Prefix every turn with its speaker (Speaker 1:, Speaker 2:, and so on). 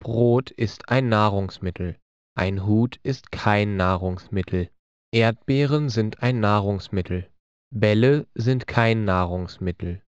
Speaker 1: Brot ist ein Nahrungsmittel. Ein Hut ist kein Nahrungsmittel. Erdbeeren sind ein Nahrungsmittel. Bälle sind kein Nahrungsmittel.